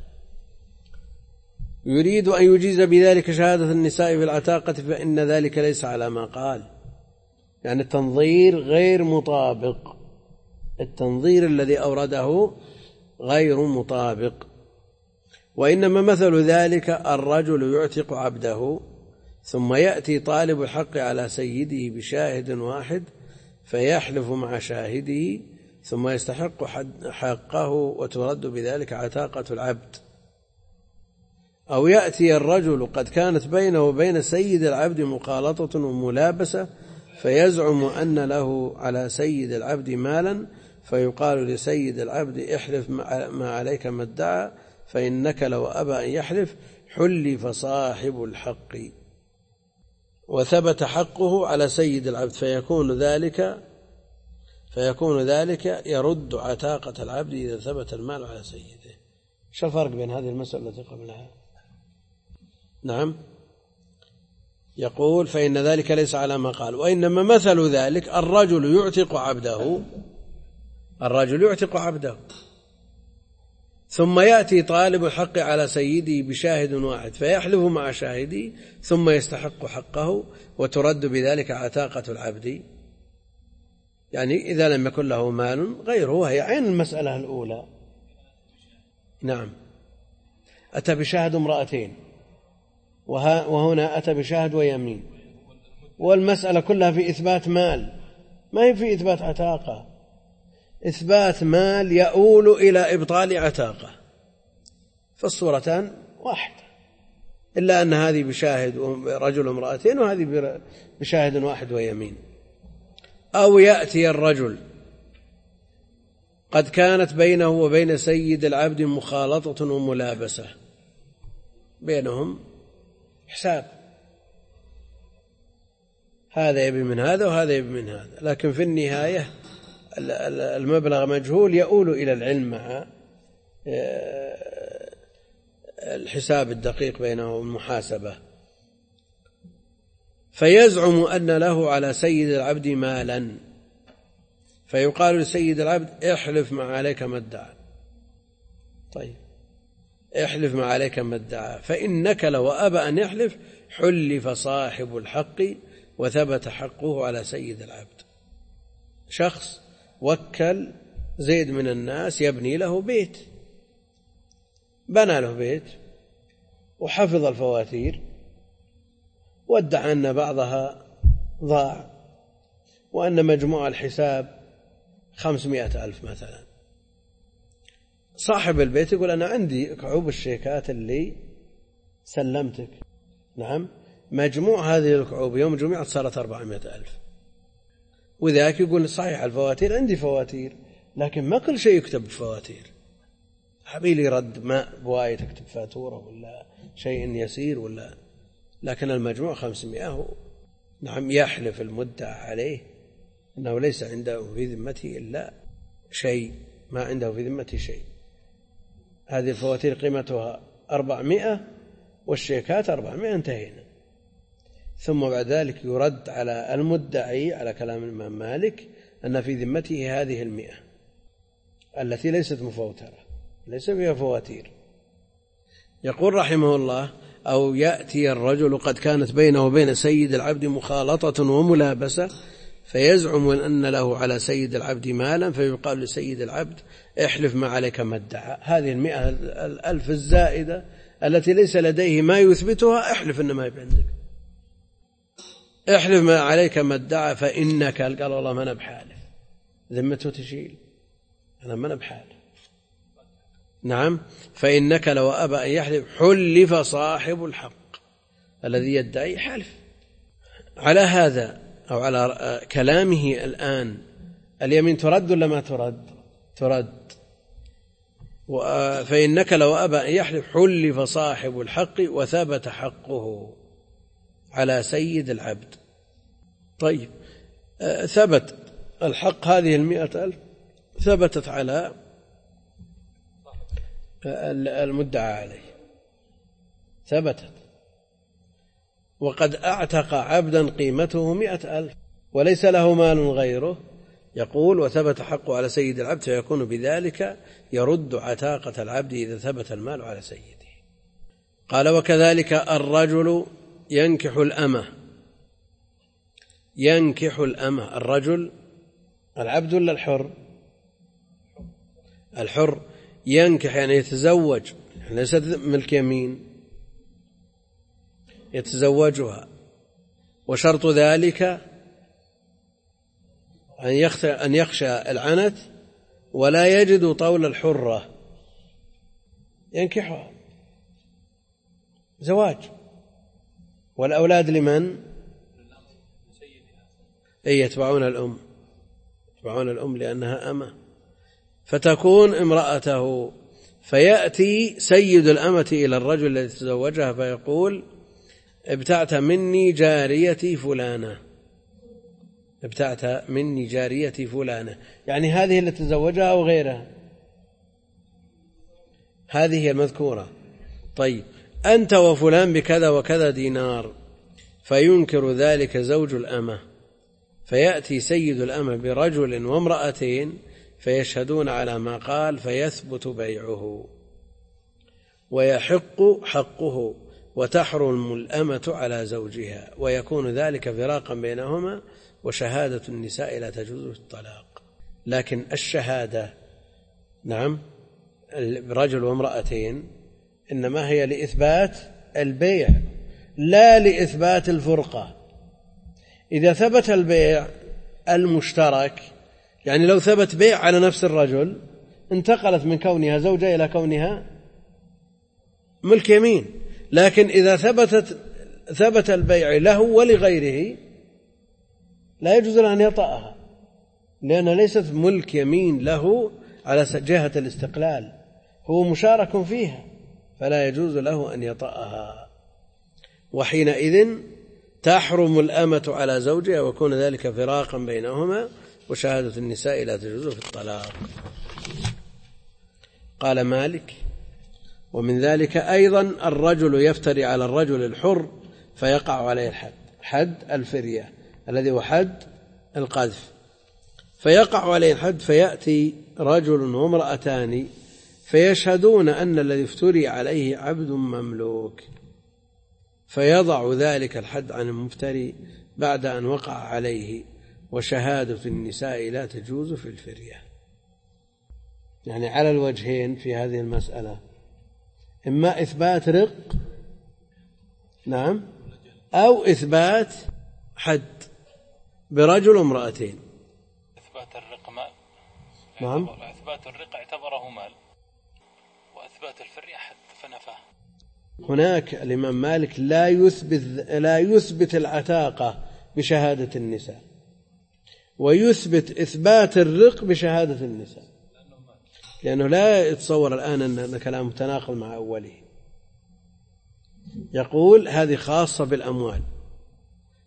يريد أن يجيز بذلك شهادة النساء في العتاقة، فإن ذلك ليس على ما قال، يعني التنظير غير مطابق، التنظير الذي أورده غير مطابق. وإنما مثل ذلك الرجل يعتق عبده، ثم يأتي طالب الحق على سيده بشاهد واحد، فيحلف مع شاهده، ثم يستحق حقه وترد بذلك عتاقة العبد. أو يأتي الرجل قد كانت بينه وبين سيد العبد مخالطة وملابسة، فيزعم أن له على سيد العبد مالا، فيقال لسيد العبد احلف ما عليك ما ادعى، فإنك لو أبى أن يحلف حلف صاحب الحق وثبت حقه على سيد العبد، فيكون ذلك يرد عتاقة العبد إذا ثبت المال على سيده. شو الفرق بين هذه المسألة التي قبلها؟ نعم، يقول فإن ذلك ليس على ما قال. وإنما مثل ذلك الرجل يعتق عبده ثم يأتي طالب الحق على سيده بشاهد واحد، فيحلف مع شاهده، ثم يستحق حقه وترد بذلك عتاقة العبد. يعني إذا لم يكن له مال غيره، وهي عين المسألة الأولى. نعم، أتى بشاهد امرأتين، وهنا أتى بشاهد ويمين، والمسألة كلها في إثبات مال، ما هي في إثبات عتاقة. إثبات مال يؤول إلى إبطال عتاقة، فالصورتان واحدة، إلا أن هذه بشاهد رجل وامرأتين، وهذه بشاهد واحد ويمين. أو يأتي الرجل قد كانت بينه وبين سيد العبد مخالطة وملابسة، بينهم حساب، هذا يبي من هذا وهذا يبي من هذا، لكن في النهاية المبلغ مجهول، يؤول إلى العلم مع الحساب الدقيق بينه والمحاسبة. فيزعم أن له على سيد العبد مالا، فيقال لسيد العبد احلف ما عليك ما ادعى. طيب، احلف ما عليك ما ادعى، فإنك لو أبى أن يحلف حلف صاحب الحق وثبت حقه على سيد العبد. شخص وكل زيد من الناس يبني له بيت، بنى له بيت وحفظ الفواتير، وادعى أن بعضها ضاع، وأن مجموع الحساب 500,000 مثلا. صاحب البيت يقول أنا عندي كعوب الشيكات اللي سلمتك، نعم، مجموع هذه الكعوب يوم جمعت صارت 400,000. وذاك يقول صحيح الفواتير عندي فواتير، لكن ما كل شيء يكتب بفواتير، حبيلي رد ماء بواية تكتب فاتورة ولا شيء يسير، لكن المجموع 500. نعم يحلف المدعى عليه أنه ليس عنده في ذمته إلا شيء، ما عنده في ذمته شيء. هذه الفواتير قيمتها 400 والشيكات 400 انتهينا. ثم بعد ذلك يرد على المدعي على كلام الإمام مالك أن في ذمته هذه 100 التي ليست مفوترة، ليس فيها فواتير. يقول رحمه الله: أو يأتي الرجل قد كانت بينه وبين سيد العبد مخالطة وملابسة فيزعم أن له على سيد العبد مالا، فيقال لسيد العبد: احلف ما عليك ما ادعى. هذه 100,000 الزائدة التي ليس لديه ما يثبتها، احلف إن ما عندك، احلف ما عليك ما ادعى، فإنك، قال والله ما أنا بحالف، ذمته تشيل، أنا ما أنا بحالف. نعم، فإنك لو أبى أن يحلف حلف صاحب الحق الذي يدعي حلف. على هذا أو على كلامه الآن اليمين ترد ولا ما ترد؟ ترد. فإنك لو أبى أن يحلف حلف صاحب الحق وثبت حقه على سيد العبد. طيب، ثبت الحق، هذه 100,000 ثبتت على المدعى عليه، ثبتت، وقد أعتق عبدا قيمته 100,000 وليس له مال غيره. يقول: وثبت حقه على سيد العبد، فيكون بذلك يرد عتاقة العبد إذا ثبت المال على سيده. قال: وكذلك الرجل ينكح الأمة. ينكح الأمة، الرجل العبد ولا الحر؟ الحر. ينكح يعني يتزوج، يعني ليست ملك يمين، يتزوجها، وشرط ذلك أن يخشى العنت ولا يجد طول الحرة، ينكحها زواج. والأولاد لمن؟ يتبعون الأم، يتبعون الأم لأنها أمة، فتكون امرأته. فيأتي سيد الأمة إلى الرجل الذي تزوجها فيقول: ابتعت مني جاريتي فلانة، ابتعت مني جاريتي فلانة، يعني هذه التي تزوجها أو غيرها، هذه هي المذكورة. طيب، أنت وفلان بكذا وكذا دينار، فينكر ذلك زوج الأمة، فيأتي سيد الأمة برجل وامرأتين فيشهدون على ما قال، فيثبت بيعه ويحق حقه، وتحرم الأمة على زوجها، ويكون ذلك فراقا بينهما، وشهادة النساء لا تجوز في الطلاق. لكن الشهادة، نعم، رجل وامرأتين، إنما هي لإثبات البيع لا لإثبات الفرقة. إذا ثبت البيع المشترك، يعني لو ثبت بيع على نفس الرجل، انتقلت من كونها زوجة إلى كونها ملك يمين. لكن إذا ثبت البيع له ولغيره، لا يجوز له أن يطأها، لأن ليست ملك يمين له على جهة الاستقلال، هو مشارك فيها، فلا يجوز له أن يطأها. وحينئذ تحرم الأمة على زوجها، ويكون ذلك فراقا بينهما، وشهادة النساء لا تجوز في الطلاق. قال مالك: ومن ذلك أيضا الرجل يفتري على الرجل الحر فيقع عليه الحد، حد الفرية الذي هو حد القذف، فيقع عليه الحد، فيأتي رجل وامرأتان فيشهدون أن الذي افتري عليه عبد مملوك، فيضع ذلك الحد عن المفتري بعد أن وقع عليه، وشهادة النساء لا تجوز في الفرية. يعني على الوجهين في هذه المسألة: إما إثبات رق، نعم، أو إثبات حد برجل وامرأتين. إثبات الرق مال، نعم، إثبات الرق اعتبره مال، وإثبات الفرية حد فنفاه. هناك الإمام مالك لا يثبت العتاقة بشهادة النساء، ويثبت إثبات الرق بشهادة النساء، لأنه لا يتصور الآن أن كلام متناقض مع أوله. يقول: هذه خاصة بالأموال،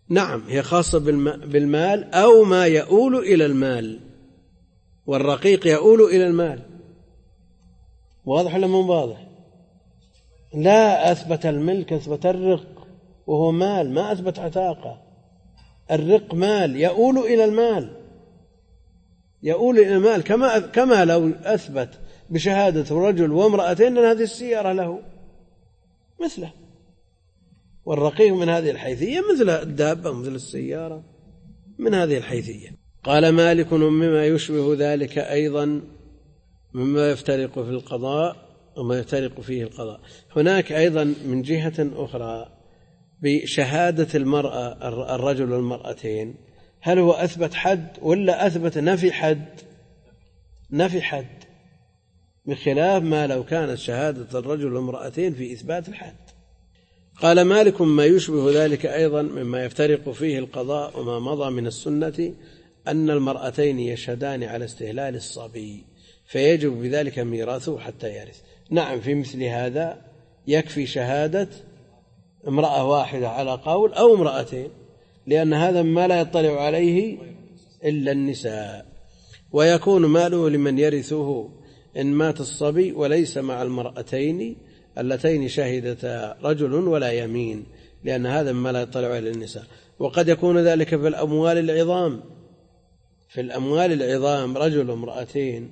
نعم هي خاصة بالمال أو ما يؤول إلى المال، والرقيق يؤول إلى المال. واضح ولا مو واضح؟ لا أثبت الملك، أثبت الرق وهو مال، ما أثبت عتاقة. الرق مال يؤول إلى المال، يؤول إلى المال، كما لو أثبت بشهادة رجل وامرأتين أن هذه السيارة له مثله، والرقيق من هذه الحيثية مثل الدابة مثل السيارة من هذه الحيثية. قال مالك مما يشبه ذلك أيضا مما يفترق في القضاء وما يفترق فيه القضاء. هناك أيضا من جهة أخرى بشهادة المرأة الرجل والمرأتين، هل هو أثبت حد ولا أثبت نفي حد؟ نفي حد، بخلاف ما لو كانت شهادة الرجل والمرأتين في إثبات الحد. قال مالك ما يشبه ذلك أيضا مما يفترق فيه القضاء وما مضى من السنة أن المرأتين يشهدان على استهلال الصبي فيجب بذلك ميراثه حتى يرث. نعم في مثل هذا يكفي شهادة امرأة واحدة على قول أو امرأتين، لأن هذا ما لا يطلع عليه إلا النساء، ويكون ماله لمن يرثه إن مات الصبي وليس مع المرأتين اللتين شهدتا رجل ولا يمين، لأن هذا ما لا يطلع عليه النساء. وقد يكون ذلك في الأموال العظام، في الأموال العظام رجل وامرأتين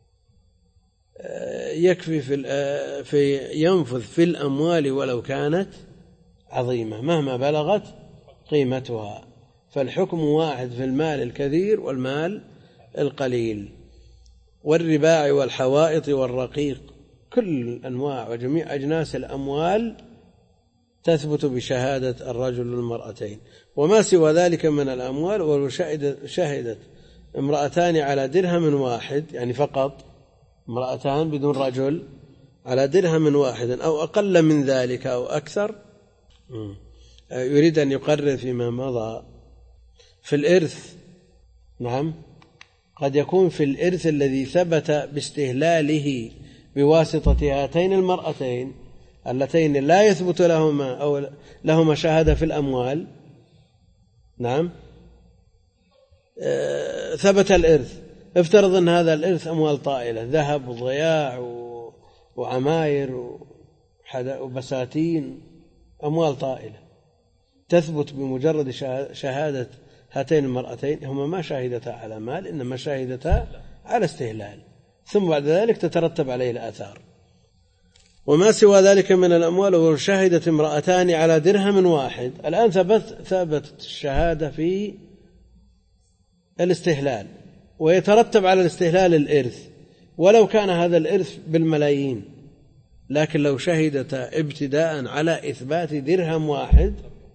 يكفي في ينفذ في الأموال ولو كانت عظيمة مهما بلغت قيمتها، فالحكم واحد في المال الكثير والمال القليل. والرباع والحوائط والرقيق، كل أنواع وجميع أجناس الأموال تثبت بشهادة الرجل والمرأتين. وما سوى ذلك من الأموال، ولو شهدت امرأتان على درهم واحد، يعني فقط امرأتان بدون رجل على درهم واحد أو أقل من ذلك أو أكثر، يريد أن يقرر فيما مضى في الإرث. نعم قد يكون في الإرث الذي ثبت باستهلاله بواسطة هاتين المرأتين اللتين لا يثبت لهما أو لهما شهادة في الأموال، نعم ثبت الإرث. افترض أن هذا الإرث أموال طائلة، ذهب وضياع وعماير وبساتين، أموال طائلة تثبت بمجرد شهادة هاتين المرأتين. هما ما شاهدتا على مال، إنما شاهدتا على استهلال، ثم بعد ذلك تترتب عليه الآثار. وما سوى ذلك من الأموال، وشهدت امرأتان على درهم واحد، الآن ثبت الشهادة في الاستهلال، ويترتب على الاستهلال الإرث، ولو كان هذا الإرث بالملايين، لكن لو شهدتا ابتداء على إثبات درهم واحد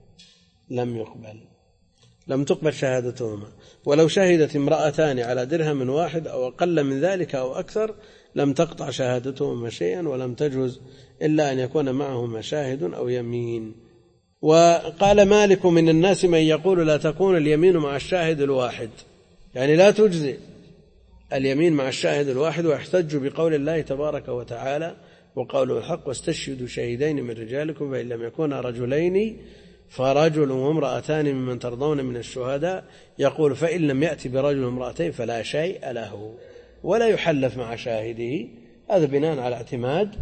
لم تقبل شهادتهما. ولو شهدت امرأتان على درهم واحد أو أقل من ذلك أو أكثر لم تقطع شهادتهما شيئا، ولم تجوز إلا أن يكون معهما شاهد أو يمين. وقال مالك من الناس من يقول لا تكون اليمين مع الشاهد الواحد، يعني لا تجزئ اليمين مع الشاهد الواحد، ويحتج بقول الله تبارك وتعالى وقوله الحق واستشهدوا شهيدين من رجالكم فإن لم يكونا رجلين فرجل وامرأتان ممن ترضون من الشهداء، يقول فإن لم يأتي برجل وامرأتين فلا شيء له ولا يحلف مع شاهده. هذا بناء على اعتماد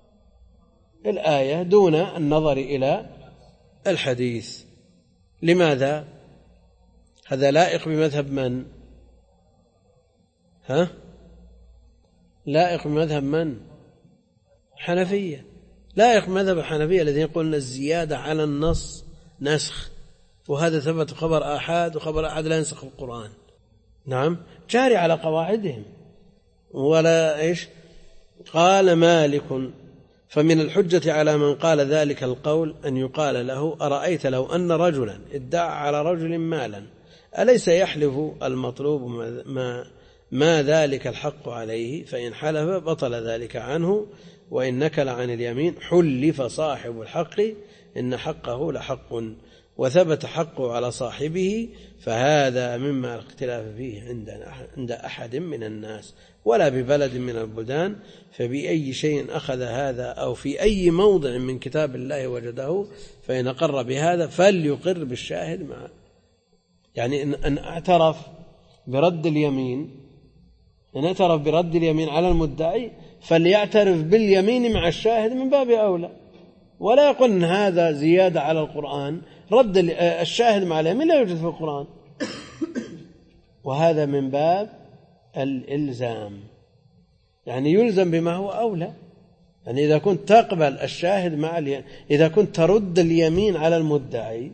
الآية دون النظر إلى الحديث. لماذا؟ هذا لائق بمذهب من؟ لائق بمذهب من؟ حنفية. لائق بمذهب الحنفية الذين يقولون الزيادة على النص نسخ، وهذا ثبت خبر آحاد، وخبر آحاد لا ينسخ القرآن. نعم جاري على قواعدهم ولا إيش. قال مالك فمن الحجة على من قال ذلك القول أن يقال له أرأيت لو أن رجلا ادعى على رجل مالا أليس يحلف المطلوب ما ذلك الحق عليه، فإن حلف بطل ذلك عنه، وإن نكل عن اليمين حلف صاحب الحق إن حقه لحق. وثبت حقه على صاحبه فهذا مما الاختلاف فيه عند أحد من الناس ولا ببلد من البلدان. فبأي شيء أخذ هذا أو في أي موضع من كتاب الله وجده فإن أقر بهذا فليقر بالشاهد معه. يعني إن اعترف برد اليمين على المدعي فليعترف باليمين مع الشاهد من باب أولى، ولا يقول إن هذا زيادة على القرآن. رد الشاهد مع اليمين لا يوجد في القرآن، وهذا من باب الإلزام، يعني يلزم بما هو أولى. يعني إذا كنت تقبل الشاهد إذا كنت ترد اليمين على المدعي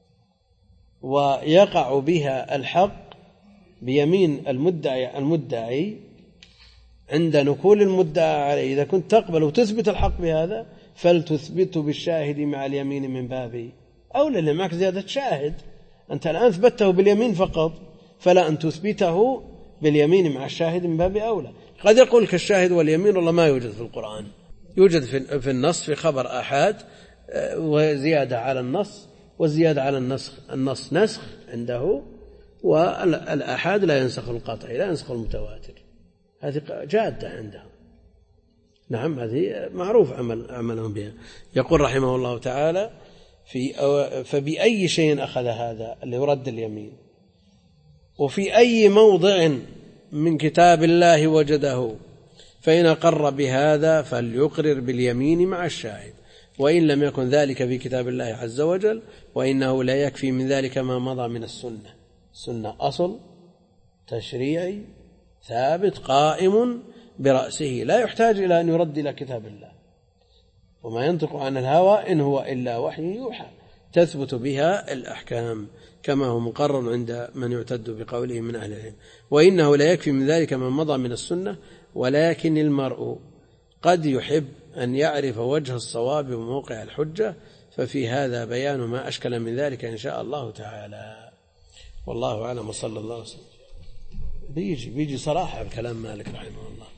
ويقع بها الحق بيمين المدعي عند نقول المدعى عليه، إذا كنت تقبل وتثبت الحق بهذا فلتثبته بالشاهد مع اليمين من باب أولى، اللي معك زيادة شاهد. أنت الآن ثبته باليمين فقط، فلا أن تثبته باليمين مع الشاهد من باب أولى. قد يقول لك الشاهد واليمين والله ما يوجد في القرآن، يوجد في النص في خبر آحاد وزيادة على النص، والزيادة على النص نسخ عنده، والآحاد لا ينسخ القطعي لا ينسخ المتواتر، هذه جادة عندهم. نعم هذه معروف عملهم بها. يقول رحمه الله تعالى فبأي شيء أخذ هذا اللي يرد اليمين، وفي أي موضع من كتاب الله وجده فإن أقر بهذا فليقرر باليمين مع الشاهد، وإن لم يكن ذلك في كتاب الله عز وجل وإنه لا يكفي من ذلك ما مضى من السنة. السنة أصل تشريعي ثابت قائم برأسه لا يحتاج إلى أن يرد إلى كتاب الله، وما ينطق عن الهوى إن هو إلا وحي يوحى، تثبت بها الأحكام كما هو مقرر عند من يعتد بقوله من أهل العلم. وإنه لا يكفي من ذلك ما مضى من السنة، ولكن المرء قد يحب أن يعرف وجه الصواب وموقع الحجة، ففي هذا بيان ما أشكل من ذلك إن شاء الله تعالى. والله أعلم وصلى الله وسلم. بيجي صراحة بكلام مالك رحمه الله.